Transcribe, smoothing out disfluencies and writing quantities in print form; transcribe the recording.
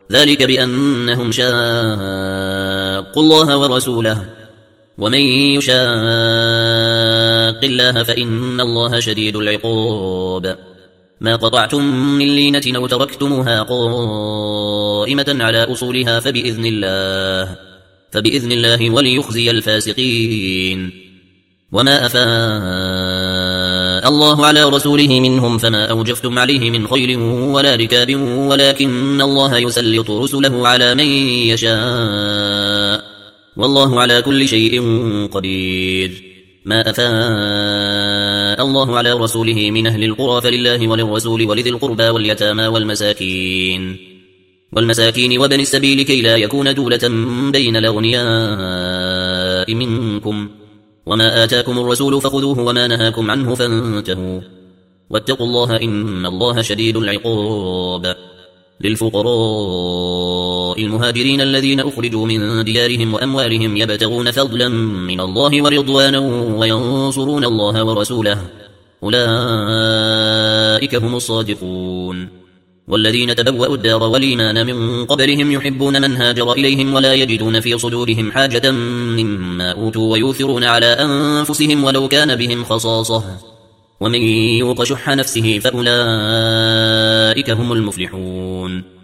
ذلك بأنهم شاقوا الله ورسوله ومن يشاق الله فإن الله شديد العقاب ما قطعتم من لينة أو تركتموها قائمة على أصولها فبإذن الله وليخزي الفاسقين وما أفاء الله على رسوله منهم فما أوجفتم عليه من خيل ولا ركاب ولكن الله يسلط رسله على من يشاء والله على كل شيء قدير ما أفاء الله على رسوله من أهل القرى فلله وللرسول ولذي القربى واليتامى والمساكين وبن السبيل كي لا يكون دولة بين الأغنياء منكم وما آتاكم الرسول فخذوه وما نهاكم عنه فانتهوا واتقوا الله إن الله شديد العقاب للفقراء المهاجرين الذين أخرجوا من ديارهم وأموالهم يبتغون فضلا من الله ورضوانا وينصرون الله ورسوله أولئك هم الصادقون والذين تبوأوا الدار والإيمان من قبلهم يحبون من هاجر إليهم ولا يجدون في صدورهم حاجة مما أوتوا ويؤثرون على أنفسهم ولو كان بهم خصاصة ومن يوق شح نفسه فأولئك هم المفلحون